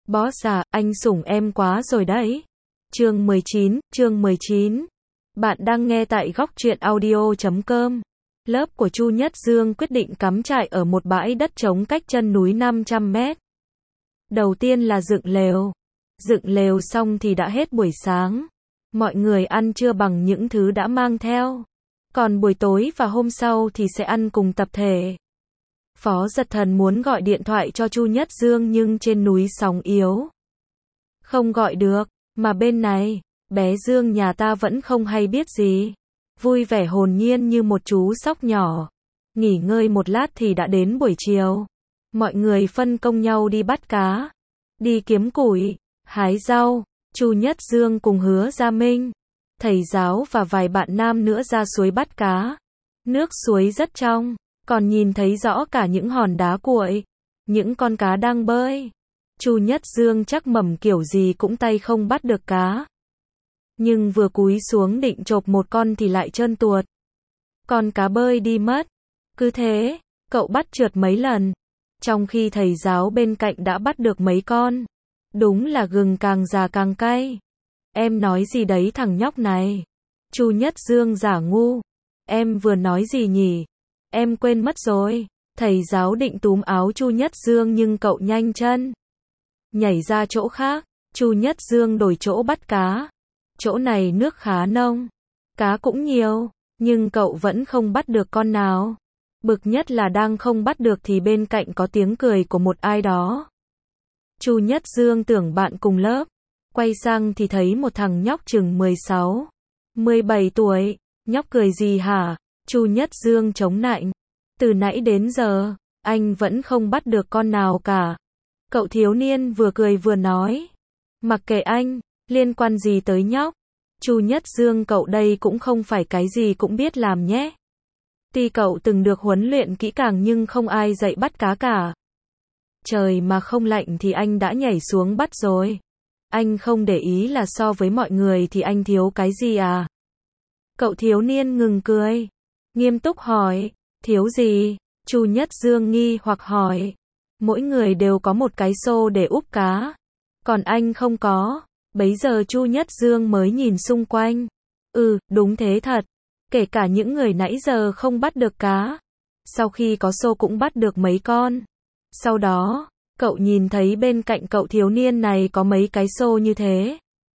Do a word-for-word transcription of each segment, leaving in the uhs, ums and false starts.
Boss à, anh sủng em quá rồi đấy. Chương mười chín, chương mười chín. Bạn đang nghe tại góc truyện audio chấm com. Lớp của Chu Nhất Dương quyết định cắm trại ở một bãi đất trống cách chân núi năm trăm mét. Đầu tiên là dựng lều. Dựng lều xong thì đã hết buổi sáng. Mọi người ăn trưa bằng những thứ đã mang theo. Còn buổi tối và hôm sau thì sẽ ăn cùng tập thể. Phó Giật Thần muốn gọi điện thoại cho Chu Nhất Dương nhưng trên núi sóng yếu. Không gọi được, mà bên này, bé Dương nhà ta vẫn không hay biết gì. Vui vẻ hồn nhiên như một chú sóc nhỏ. Nghỉ ngơi một lát thì đã đến buổi chiều. Mọi người phân công nhau đi bắt cá, đi kiếm củi, hái rau. Chu Nhất Dương cùng Hứa Gia Minh, thầy giáo và vài bạn nam nữa ra suối bắt cá. Nước suối rất trong, còn nhìn thấy rõ cả những hòn đá cuội, những con cá đang bơi. Chu Nhất Dương chắc mẩm kiểu gì cũng tay không bắt được cá. Nhưng vừa cúi xuống định chộp một con thì lại trơn tuột. Con cá bơi đi mất. Cứ thế, cậu bắt trượt mấy lần. Trong khi thầy giáo bên cạnh đã bắt được mấy con. Đúng là gừng càng già càng cay. Em nói gì đấy thằng nhóc này? Chu Nhất Dương giả ngu. Em vừa nói gì nhỉ? Em quên mất rồi. Thầy giáo định túm áo Chu Nhất Dương nhưng cậu nhanh chân nhảy ra chỗ khác. Chu Nhất Dương đổi chỗ bắt cá. Chỗ này nước khá nông, cá cũng nhiều, nhưng cậu vẫn không bắt được con nào. Bực nhất là đang không bắt được thì bên cạnh có tiếng cười của một ai đó. Chu Nhất Dương tưởng bạn cùng lớp, quay sang thì thấy một thằng nhóc chừng mười sáu, mười bảy tuổi. Nhóc cười gì hả? Chu Nhất Dương chống nạnh. Từ nãy đến giờ, anh vẫn không bắt được con nào cả. Cậu thiếu niên vừa cười vừa nói. Mặc kệ anh, liên quan gì tới nhóc? Chu Nhất Dương cậu đây cũng không phải cái gì cũng biết làm nhé. Tuy cậu từng được huấn luyện kỹ càng nhưng không ai dạy bắt cá cả. Trời mà không lạnh thì anh đã nhảy xuống bắt rồi. Anh không để ý là so với mọi người thì anh thiếu cái gì à? Cậu thiếu niên ngừng cười, nghiêm túc hỏi, thiếu gì? Chu Nhất Dương nghi hoặc hỏi. Mỗi người đều có một cái xô để úp cá, còn anh không có. Bấy giờ Chu Nhất Dương mới nhìn xung quanh. Ừ, đúng thế thật. Kể cả những người nãy giờ không bắt được cá, sau khi có xô cũng bắt được mấy con. Sau đó, cậu nhìn thấy bên cạnh cậu thiếu niên này có mấy cái xô như thế.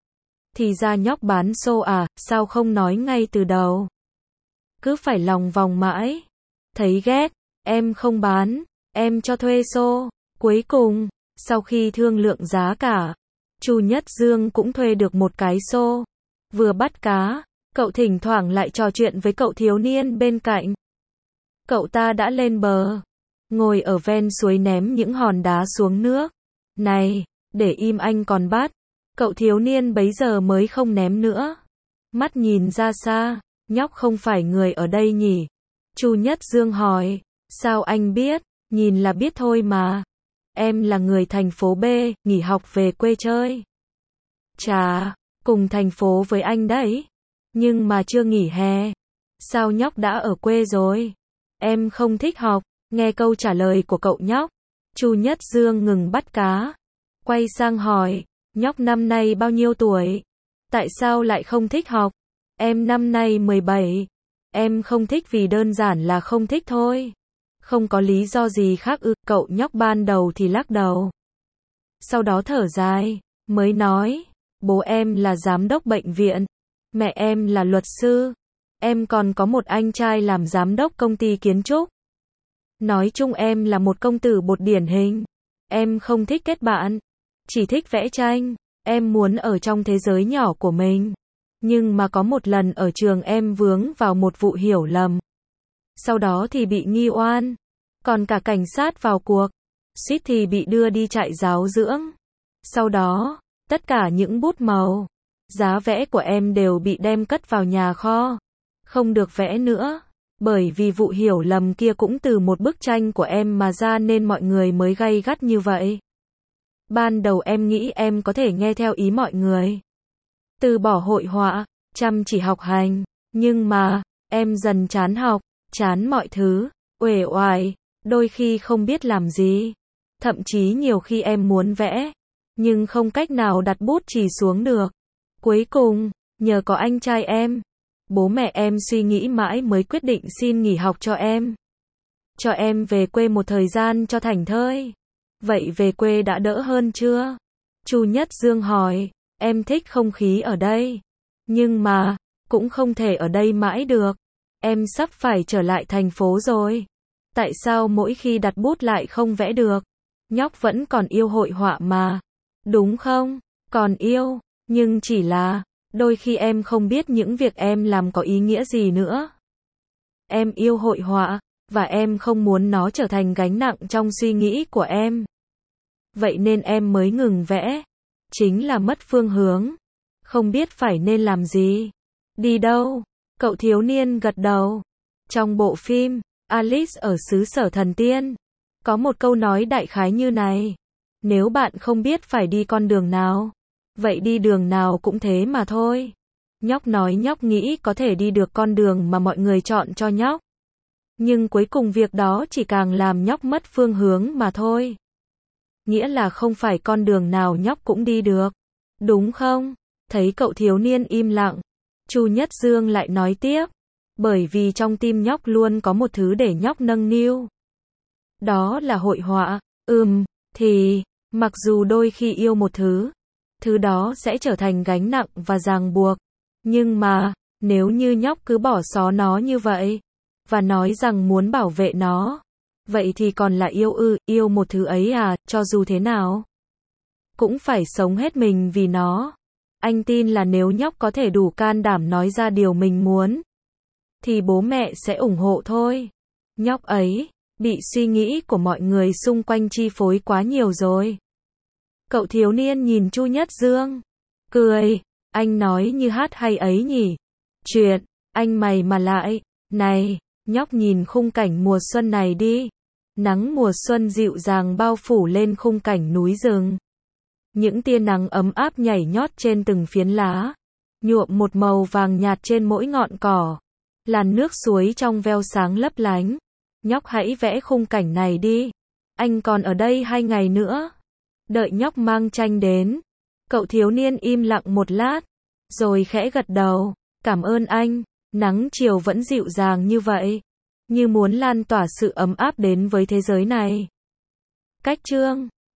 Thì ra nhóc bán xô à, sao không nói ngay từ đầu? Cứ phải lòng vòng mãi. Thấy ghét, em không bán, em cho thuê xô. Cuối cùng, sau khi thương lượng giá cả, Chu Nhất Dương cũng thuê được một cái xô. Vừa bắt cá, cậu thỉnh thoảng lại trò chuyện với cậu thiếu niên bên cạnh. Cậu ta đã lên bờ, ngồi ở ven suối ném những hòn đá xuống nước. Này, để im anh còn bắt. Cậu thiếu niên bấy giờ mới không ném nữa. Mắt nhìn ra xa, nhóc không phải người ở đây nhỉ? Chu Nhất Dương hỏi, sao anh biết? Nhìn là biết thôi mà. Em là người thành phố B, nghỉ học về quê chơi. Chà, cùng thành phố với anh đấy. Nhưng mà chưa nghỉ hè. Sao nhóc đã ở quê rồi? Em không thích học. Nghe câu trả lời của cậu nhóc, Chu Nhất Dương ngừng bắt cá, quay sang hỏi, nhóc năm nay bao nhiêu tuổi? Tại sao lại không thích học? Em năm nay mười bảy. Em không thích vì đơn giản là không thích thôi. Không có lý do gì khác ư? Cậu nhóc ban đầu thì lắc đầu. Sau đó thở dài, mới nói, bố em là giám đốc bệnh viện, mẹ em là luật sư, em còn có một anh trai làm giám đốc công ty kiến trúc. Nói chung em là một công tử bột điển hình. Em không thích kết bạn, chỉ thích vẽ tranh. Em muốn ở trong thế giới nhỏ của mình. Nhưng mà có một lần ở trường em vướng vào một vụ hiểu lầm. Sau đó thì bị nghi oan. Còn cả cảnh sát vào cuộc. Suýt thì bị đưa đi trại giáo dưỡng. Sau đó, tất cả những bút màu, giá vẽ của em đều bị đem cất vào nhà kho. Không được vẽ nữa. Bởi vì vụ hiểu lầm kia cũng từ một bức tranh của em mà ra nên mọi người mới gay gắt như vậy. Ban đầu em nghĩ em có thể nghe theo ý mọi người, từ bỏ hội họa, chăm chỉ học hành. Nhưng mà, em dần chán học, chán mọi thứ, uể oải, đôi khi không biết làm gì. Thậm chí nhiều khi em muốn vẽ, nhưng không cách nào đặt bút chì xuống được. Cuối cùng, nhờ có anh trai em, bố mẹ em suy nghĩ mãi mới quyết định xin nghỉ học cho em. Cho em về quê một thời gian cho thảnh thơi. Vậy về quê đã đỡ hơn chưa? Chu Nhất Dương hỏi, em thích không khí ở đây. Nhưng mà, cũng không thể ở đây mãi được. Em sắp phải trở lại thành phố rồi. Tại sao mỗi khi đặt bút lại không vẽ được? Nhóc vẫn còn yêu hội họa mà. Đúng không? Còn yêu, nhưng chỉ là, đôi khi em không biết những việc em làm có ý nghĩa gì nữa. Em yêu hội họa, và em không muốn nó trở thành gánh nặng trong suy nghĩ của em. Vậy nên em mới ngừng vẽ. Chính là mất phương hướng. Không biết phải nên làm gì. Đi đâu? Cậu thiếu niên gật đầu. Trong bộ phim, Alice ở xứ sở thần tiên, có một câu nói đại khái như này. Nếu bạn không biết phải đi con đường nào, vậy đi đường nào cũng thế mà thôi. Nhóc nói nhóc nghĩ có thể đi được con đường mà mọi người chọn cho nhóc. Nhưng cuối cùng việc đó chỉ càng làm nhóc mất phương hướng mà thôi. Nghĩa là không phải con đường nào nhóc cũng đi được. Đúng không? Thấy cậu thiếu niên im lặng, Chu Nhất Dương lại nói tiếp. Bởi vì trong tim nhóc luôn có một thứ để nhóc nâng niu. Đó là hội họa. Ừm, thì, mặc dù đôi khi yêu một thứ, thứ đó sẽ trở thành gánh nặng và ràng buộc. Nhưng mà, nếu như nhóc cứ bỏ xó nó như vậy, và nói rằng muốn bảo vệ nó, vậy thì còn là yêu ư, yêu một thứ ấy à, cho dù thế nào, cũng phải sống hết mình vì nó. Anh tin là nếu nhóc có thể đủ can đảm nói ra điều mình muốn, thì bố mẹ sẽ ủng hộ thôi. Nhóc ấy, bị suy nghĩ của mọi người xung quanh chi phối quá nhiều rồi. Cậu thiếu niên nhìn Chu Nhất Dương, cười, anh nói như hát hay ấy nhỉ. Chuyện, anh mày mà lại, này, nhóc nhìn khung cảnh mùa xuân này đi. Nắng mùa xuân dịu dàng bao phủ lên khung cảnh núi rừng. Những tia nắng ấm áp nhảy nhót trên từng phiến lá, nhuộm một màu vàng nhạt trên mỗi ngọn cỏ. Làn nước suối trong veo sáng lấp lánh. Nhóc hãy vẽ khung cảnh này đi. Anh còn ở đây hai ngày nữa. Đợi nhóc mang tranh đến. Cậu thiếu niên im lặng một lát, rồi khẽ gật đầu. Cảm ơn anh. Nắng chiều vẫn dịu dàng như vậy, như muốn lan tỏa sự ấm áp đến với thế giới này. Cách chương